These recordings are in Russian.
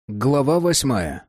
Глава 8.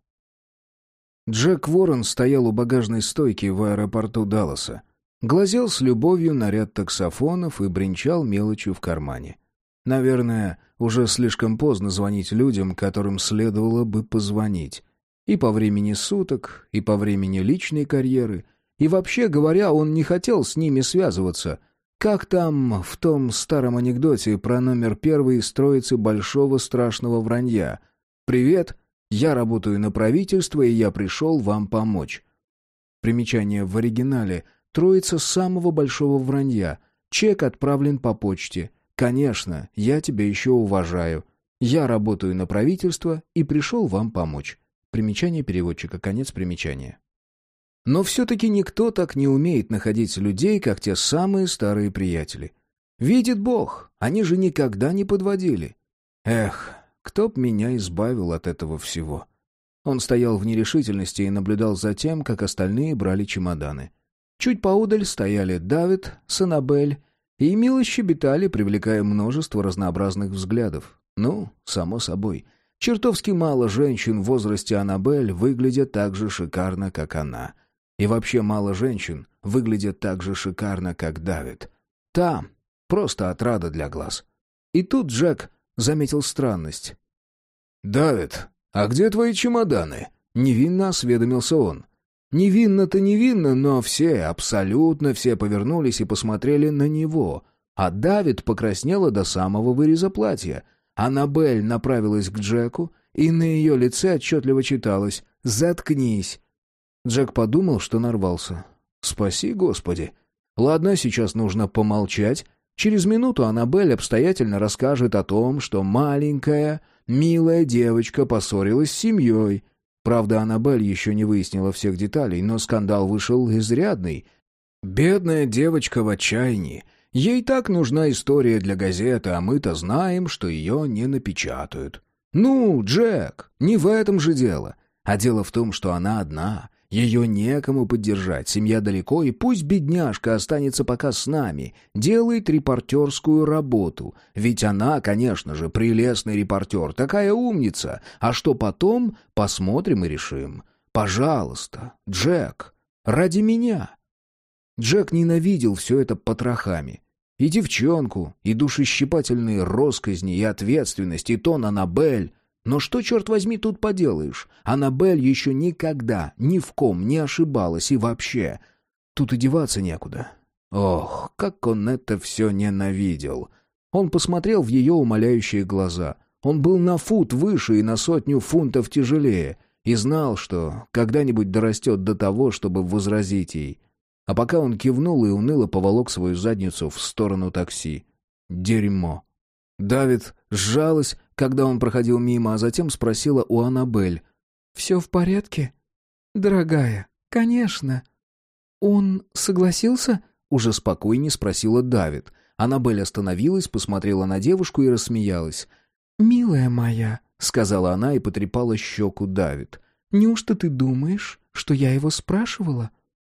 Джек Уоррен стоял у багажной стойки в аэропорту Далласа, глазел с любовью на ряд таксофонов и бренчал мелочью в кармане. Наверное, уже слишком поздно звонить людям, которым следовало бы позвонить. И по времени суток, и по времени личной карьеры. И вообще говоря, он не хотел с ними связываться. Как там в том старом анекдоте про номер 1 из троицы большого страшного вранья — «Привет, я работаю на правительство, и я пришел вам помочь». Примечание в оригинале. Троица самого большого вранья. Чек отправлен по почте. Конечно, я тебя еще уважаю. Я работаю на правительство и пришел вам помочь. Примечание переводчика. Конец примечания. Но все-таки никто так не умеет находить людей, как те самые старые приятели. Видит Бог, они же никогда не подводили. Эх... Кто б меня избавил от этого всего? Он стоял в нерешительности и наблюдал за тем, как остальные брали чемоданы. Чуть поодаль стояли Давид с Аннабель и мило щебетали, привлекая множество разнообразных взглядов. Ну, само собой. Чертовски мало женщин в возрасте Аннабель выглядят так же шикарно, как она. И вообще мало женщин выглядят так же шикарно, как Давид. Та просто отрада для глаз. И тут Джек заметил странность. «Давид, а где твои чемоданы?» — невинно осведомился он. Невинно-то невинно, но все, абсолютно все повернулись и посмотрели на него. А Давид покраснела до самого выреза платья. Аннабель направилась к Джеку, и на ее лице отчетливо читалось «Заткнись». Джек подумал, что нарвался. «Спаси, Господи! Ладно, сейчас нужно помолчать». Через минуту Аннабель обстоятельно расскажет о том, что маленькая, милая девочка поссорилась с семьей. Правда, Аннабель еще не выяснила всех деталей, но скандал вышел изрядный. Бедная девочка в отчаянии. Ей так нужна история для газеты, а мы-то знаем, что ее не напечатают. Ну, Джек, не в этом же дело. А дело в том, что она одна. Ее некому поддержать, семья далеко, и пусть бедняжка останется пока с нами, делает репортерскую работу. Ведь она, конечно же, прелестный репортер, такая умница. А что потом, посмотрим и решим. Пожалуйста, Джек, ради меня. Джек ненавидел все это потрохами. И девчонку, и душещипательные росказни, и ответственность, и тон Аннабель. Но что, черт возьми, тут поделаешь? Аннабель еще никогда ни в ком не ошибалась, и вообще... Тут и деваться некуда. Ох, как он это все ненавидел! Он посмотрел в ее умоляющие глаза. Он был на фут выше и на 100 фунтов тяжелее, и знал, что когда-нибудь дорастет до того, чтобы возразить ей. А пока он кивнул и уныло поволок свою задницу в сторону такси. Дерьмо! Давид сжалась, когда он проходил мимо, а затем спросила у Аннабель. «Все в порядке?» «Дорогая, конечно». «Он согласился?» — уже спокойнее спросила Давид. Аннабель остановилась, посмотрела на девушку и рассмеялась. «Милая моя», — сказала она и потрепала щеку Давид. «Неужто ты думаешь, что я его спрашивала?»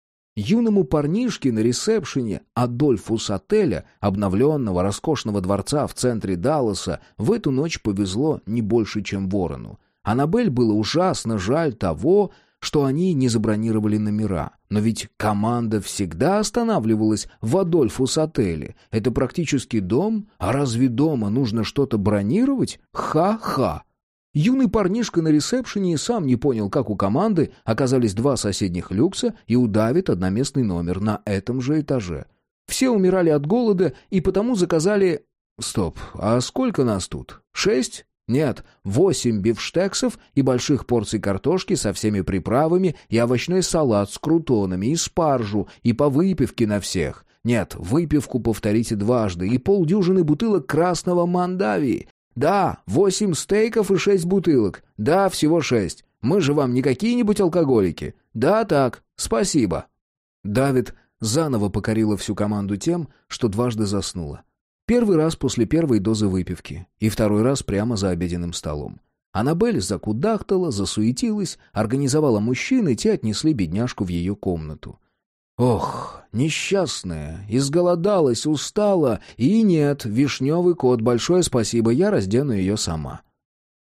Юному парнишке на ресепшене Адольфу Сателя, обновленного роскошного дворца в центре Далласа, в эту ночь повезло не больше, чем Ворону. Аннабель было ужасно жаль того, что они не забронировали номера. Но ведь команда всегда останавливалась в Адольфу Сателе. Это практически дом, а разве дома нужно что-то бронировать? Ха-ха! Юный парнишка на ресепшене и сам не понял, как у команды оказались 2 соседних люкса и у Давид одноместный номер на этом же этаже. Все умирали от голода и потому заказали... Стоп, а сколько нас тут? 6? Нет, 8 бифштексов и больших порций картошки со всеми приправами и овощной салат с крутонами и спаржу и по выпивке на всех. Нет, выпивку повторите дважды и полдюжины бутылок красного Мандавии. Да, 8 стейков и 6 бутылок. Да, всего 6. Мы же вам не какие-нибудь алкоголики. Да, так, спасибо». Давид заново покорила всю команду тем, что дважды заснула. Первый раз после первой дозы выпивки и второй раз прямо за обеденным столом. Аннабель закудахтала, засуетилась, организовала мужчин, и те отнесли бедняжку в ее комнату. Ох, несчастная, изголодалась, устала, и нет, вишневый кот, большое спасибо, я раздену ее сама.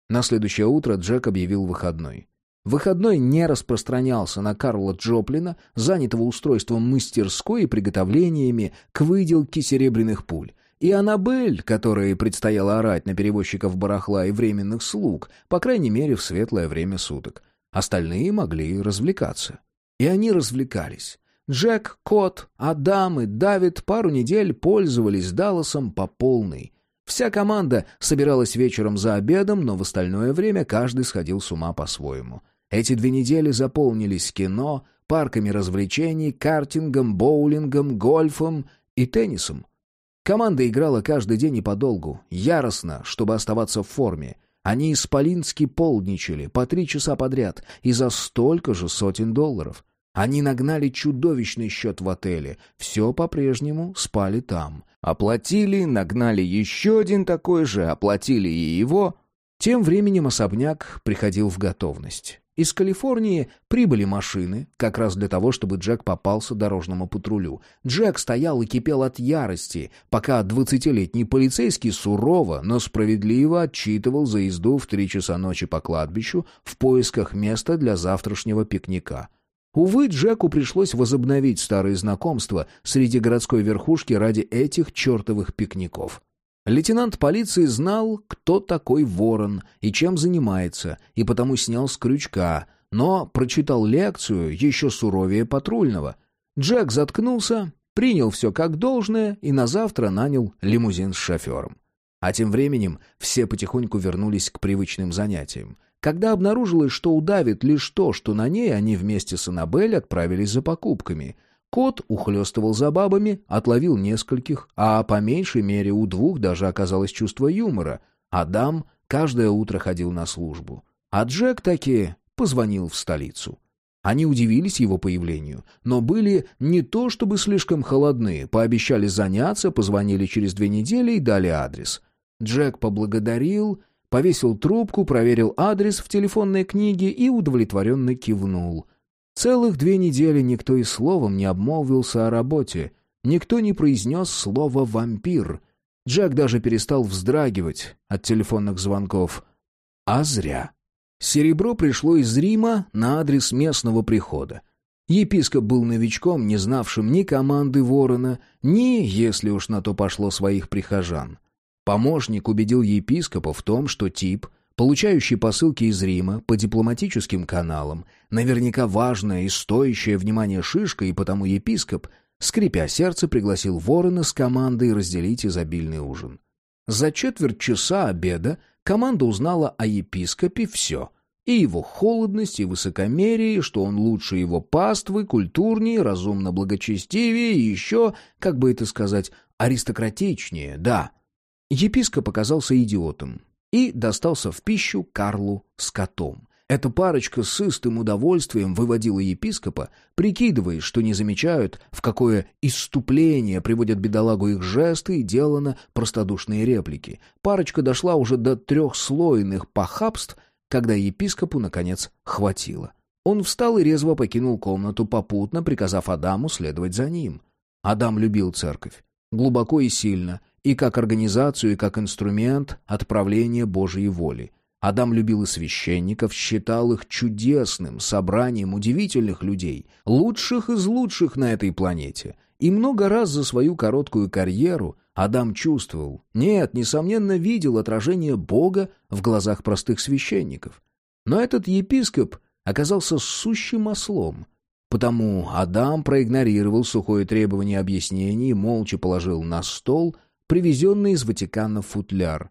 На следующее утро Джек объявил выходной. Выходной не распространялся на Карла Джоплина, занятого устройством мастерской и приготовлениями к выделке серебряных пуль, и Аннабель, которой предстояло орать на перевозчиков барахла и временных слуг, по крайней мере, в светлое время суток. Остальные могли развлекаться. И они развлекались. Джек, Кот, Адам и Давид пару недель пользовались Далласом по полной. Вся команда собиралась вечером за обедом, но в остальное время каждый сходил с ума по-своему. Эти 2 недели заполнились кино, парками развлечений, картингом, боулингом, гольфом и теннисом. Команда играла каждый день и подолгу, яростно, чтобы оставаться в форме. Они исполински полдничали по 3 часа подряд и за столько же сотен долларов. Они нагнали чудовищный счет в отеле, все по-прежнему спали там. Оплатили, нагнали еще один такой же, оплатили и его. Тем временем особняк приходил в готовность. Из Калифорнии прибыли машины, как раз для того, чтобы Джек попался дорожному патрулю. Джек стоял и кипел от ярости, пока 20-летний полицейский сурово, но справедливо отчитывал за езду в 3 часа ночи по кладбищу в поисках места для завтрашнего пикника. Увы, Джеку пришлось возобновить старые знакомства среди городской верхушки ради этих чертовых пикников. Лейтенант полиции знал, кто такой Ворон и чем занимается, и потому снял с крючка, но прочитал лекцию еще суровее патрульного. Джек заткнулся, принял все как должное и на завтра нанял лимузин с шофером. А тем временем все потихоньку вернулись к привычным занятиям. Когда обнаружилось, что удавит лишь то, что на ней, они вместе с Аннабель отправились за покупками. Кот ухлёстывал за бабами, отловил нескольких, а по меньшей мере у 2 даже оказалось чувство юмора. Адам каждое утро ходил на службу. А Джек таки позвонил в столицу. Они удивились его появлению, но были не то чтобы слишком холодны, пообещали заняться, позвонили через 2 недели и дали адрес. Джек поблагодарил, повесил трубку, проверил адрес в телефонной книге и удовлетворенно кивнул. Целых 2 недели никто и словом не обмолвился о работе. Никто не произнес слово «вампир». Джек даже перестал вздрагивать от телефонных звонков. А зря. Серебро пришло из Рима на адрес местного прихода. Епископ был новичком, не знавшим ни команды Ворона, ни, если уж на то пошло, своих прихожан. Помощник убедил епископа в том, что тип, получающий посылки из Рима по дипломатическим каналам, наверняка важная и стоящая внимания шишка, и потому епископ, скрипя сердце, пригласил Ворона с командой разделить изобильный ужин. За 1/4 часа обеда команда узнала о епископе все. И его холодность, и высокомерие, что он лучше его паствы, культурнее, разумно благочестивее и еще, как бы это сказать, аристократичнее, да. Епископ оказался идиотом и достался в пищу Карлу с котом. Эта парочка с истым удовольствием выводила епископа, прикидываясь, что не замечают, в какое исступление приводят бедолагу их жесты и делано простодушные реплики. Парочка дошла уже до 3-слойных похабств, когда епископу, наконец, хватило. Он встал и резво покинул комнату, попутно приказав Адаму следовать за ним. Адам любил церковь. Глубоко и сильно, и как организацию, и как инструмент отправления Божьей воли. Адам любил и священников, считал их чудесным собранием удивительных людей, лучших из лучших на этой планете. И много раз за свою короткую карьеру Адам чувствовал, нет, несомненно, видел отражение Бога в глазах простых священников. Но этот епископ оказался сущим ослом. Потому Адам проигнорировал сухое требование объяснений и молча положил на стол привезенный из Ватикана футляр.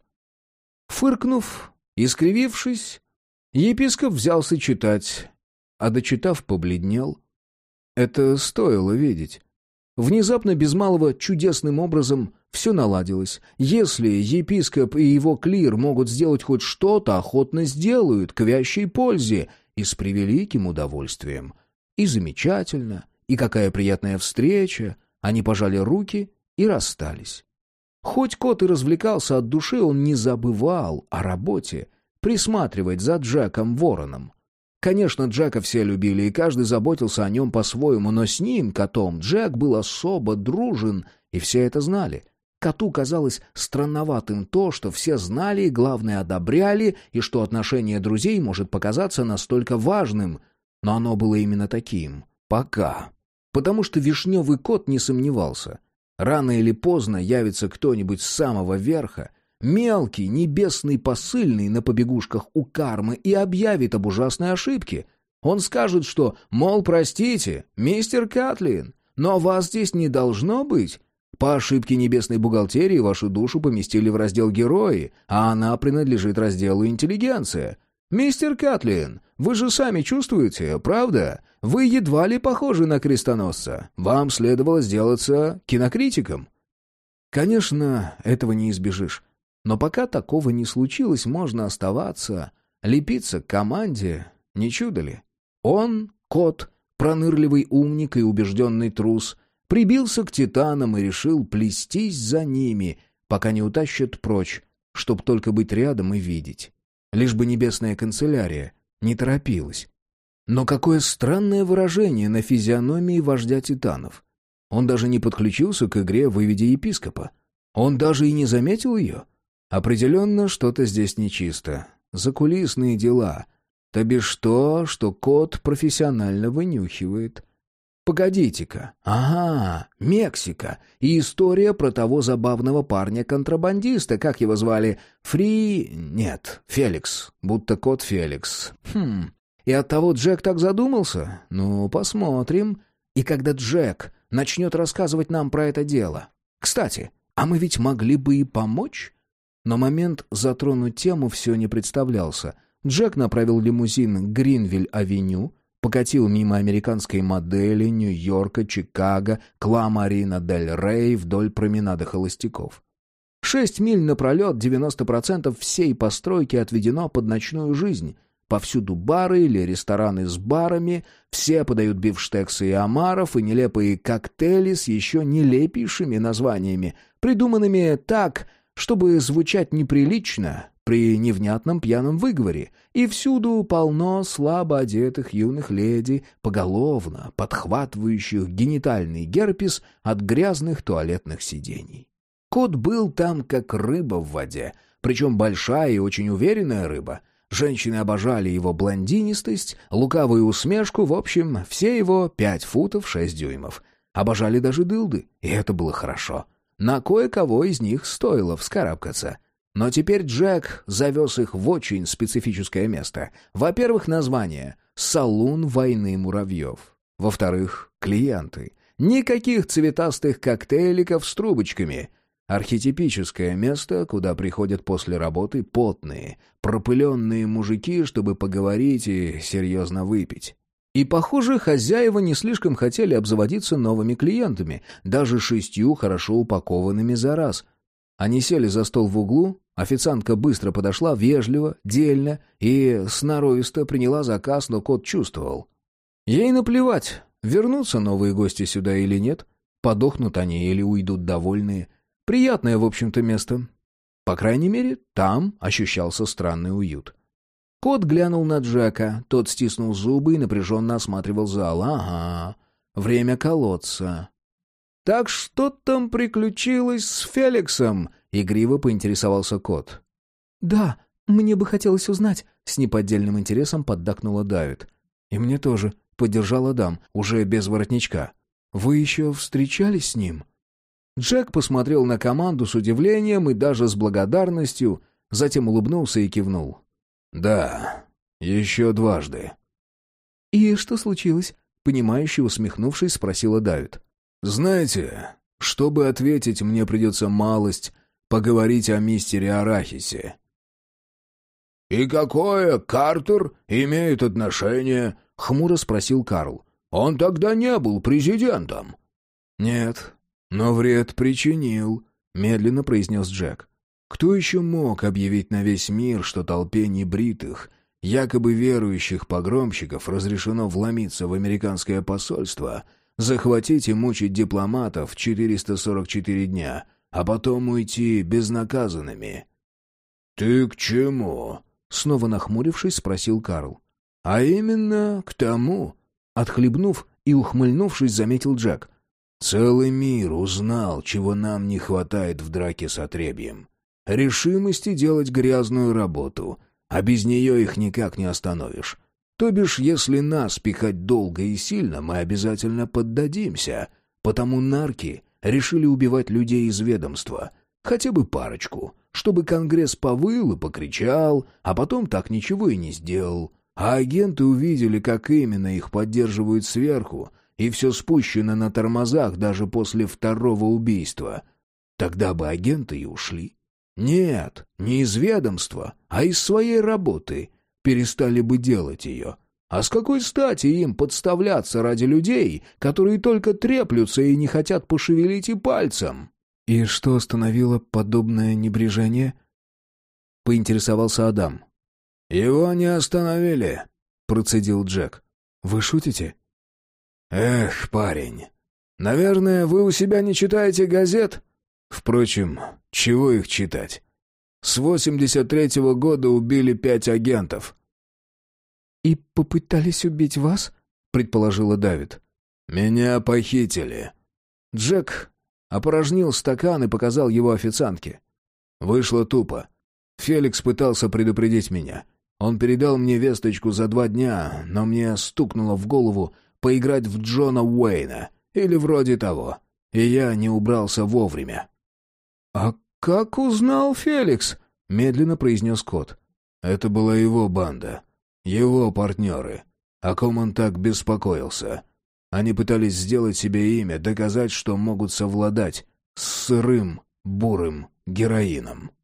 Фыркнув и скривившись, епископ взялся читать, а дочитав, побледнел. Это стоило видеть. Внезапно, без малого, чудесным образом все наладилось. Если епископ и его клир могут сделать хоть что-то, охотно сделают, к вящей пользе и с превеликим удовольствием. И замечательно, и какая приятная встреча. Они пожали руки и расстались. Хоть кот и развлекался от души, он не забывал о работе, присматривать за Джеком Вороном. Конечно, Джека все любили, и каждый заботился о нем по-своему, но с ним, котом, Джек был особо дружен, и все это знали. Коту казалось странноватым то, что все знали и, главное, одобряли, и что отношение друзей может показаться настолько важным. Но оно было именно таким. Пока. Потому что вишневый кот не сомневался. Рано или поздно явится кто-нибудь с самого верха, мелкий, небесный посыльный на побегушках у кармы и объявит об ужасной ошибке. Он скажет, что, мол, простите, мистер Кэтлин, но вас здесь не должно быть. По ошибке небесной бухгалтерии вашу душу поместили в раздел «Герои», а она принадлежит разделу «Интеллигенция». «Мистер Кэтлин, вы же сами чувствуете, правда? Вы едва ли похожи на крестоносца. Вам следовало сделаться кинокритиком». Конечно, этого не избежишь. Но пока такого не случилось, можно оставаться, лепиться к команде. Не чудо ли? Он, кот, пронырливый умник и убежденный трус, прибился к титанам и решил плестись за ними, пока не утащат прочь, чтоб только быть рядом и видеть. Лишь бы небесная канцелярия не торопилась. Но какое странное выражение на физиономии вождя титанов. Он даже не подключился к игре «Выведи епископа». Он даже и не заметил ее. Определенно, что-то здесь нечисто. Закулисные дела. То бишь то, что кот профессионально вынюхивает. Погодите-ка. Ага, Мексика. И история про того забавного парня-контрабандиста. Как его звали? Нет, Феликс. Будто кот Феликс. И оттого Джек так задумался? Ну, посмотрим. И когда Джек начнет рассказывать нам про это дело. Кстати, а мы ведь могли бы и помочь? Но момент затронуть тему все не представлялся. Джек направил лимузин к Гринвилл-авеню, покатил мимо американской модели, Нью-Йорка, Чикаго, Ла-Марина-дель-Рей вдоль променада холостяков. 6 миль напролет, 90% всей постройки отведено под ночную жизнь. Повсюду бары или рестораны с барами, все подают бифштексы и омаров, и нелепые коктейли с еще нелепейшими названиями, придуманными так, чтобы звучать неприлично при невнятном пьяном выговоре, и всюду полно слабо одетых юных леди, поголовно подхватывающих генитальный герпес от грязных туалетных сидений. Кот был там как рыба в воде, причем большая и очень уверенная рыба. Женщины обожали его блондинистость, лукавую усмешку, в общем, все его 5 футов 6 дюймов. Обожали даже дылды, и это было хорошо. На кое-кого из них стоило вскарабкаться. Но теперь Джек завез их в очень специфическое место. Во-первых, название «Салун войны муравьев». Во-вторых, клиенты. Никаких цветастых коктейликов с трубочками. Архетипическое место, куда приходят после работы потные, пропыленные мужики, чтобы поговорить и серьезно выпить. И, похоже, хозяева не слишком хотели обзаводиться новыми клиентами, даже 6 хорошо упакованными за раз. Они сели за стол в углу, официантка быстро подошла, вежливо, дельно и сноровисто приняла заказ, но кот чувствовал. Ей наплевать, вернутся новые гости сюда или нет, подохнут они или уйдут довольные. Приятное, в общем-то, место. По крайней мере, там ощущался странный уют. Кот глянул на Джека, тот стиснул зубы и напряженно осматривал зал. Ага, время колоться. «Так что там приключилось с Феликсом?» — игриво поинтересовался кот. «Да, мне бы хотелось узнать», — с неподдельным интересом поддакнула Давид. «И мне тоже», — поддержал Адам, уже без воротничка. «Вы еще встречались с ним?» Джек посмотрел на команду с удивлением и даже с благодарностью, затем улыбнулся и кивнул. «Да, еще дважды». «И что случилось?» — понимающе усмехнувшись, спросила Давид. «Знаете, чтобы ответить, мне придется малость поговорить о мистере Арахисе». «И какое Картер имеет отношение?» — хмуро спросил Карл. «Он тогда не был президентом». «Нет, но вред причинил», — медленно произнес Джек. «Кто еще мог объявить на весь мир, что толпе небритых, якобы верующих погромщиков разрешено вломиться в американское посольство, захватить и мучить дипломатов 444 дня, а потом уйти безнаказанными?» «Ты к чему?» — снова нахмурившись, спросил Карл. «А именно к тому», — отхлебнув и ухмыльнувшись, заметил Джек. Целый мир узнал, чего нам не хватает в драке с отребьем. Решимости делать грязную работу, а без нее их никак не остановишь. То бишь, если нас пихать долго и сильно, мы обязательно поддадимся. Потому нарки решили убивать людей из ведомства, хотя бы парочку, чтобы Конгресс повыл и покричал, а потом так ничего и не сделал. А агенты увидели, как именно их поддерживают сверху, и все спущено на тормозах даже после второго убийства. Тогда бы агенты и ушли. Нет, не из ведомства, а из своей работы. Перестали бы делать ее. А с какой стати им подставляться ради людей, которые только треплются и не хотят пошевелить и пальцем? «И что остановило подобное небрежение?» — поинтересовался Адам. «Его не остановили», — процедил Джек. «Вы шутите?» «Эх, парень, наверное, вы у себя не читаете газет? Впрочем, чего их читать? С 83-го года убили 5 агентов». «И попытались убить вас?» — предположила Давид. «Меня похитили». Джек опорожнил стакан и показал его официантке. Вышло тупо. Феликс пытался предупредить меня. Он передал мне весточку за 2 дня, но мне стукнуло в голову поиграть в Джона Уэйна, или вроде того, и я не убрался вовремя. «А как узнал Феликс?» — медленно произнес кот. Это была его банда, его партнеры, о ком он так беспокоился. Они пытались сделать себе имя, доказать, что могут совладать с сырым, бурым героином.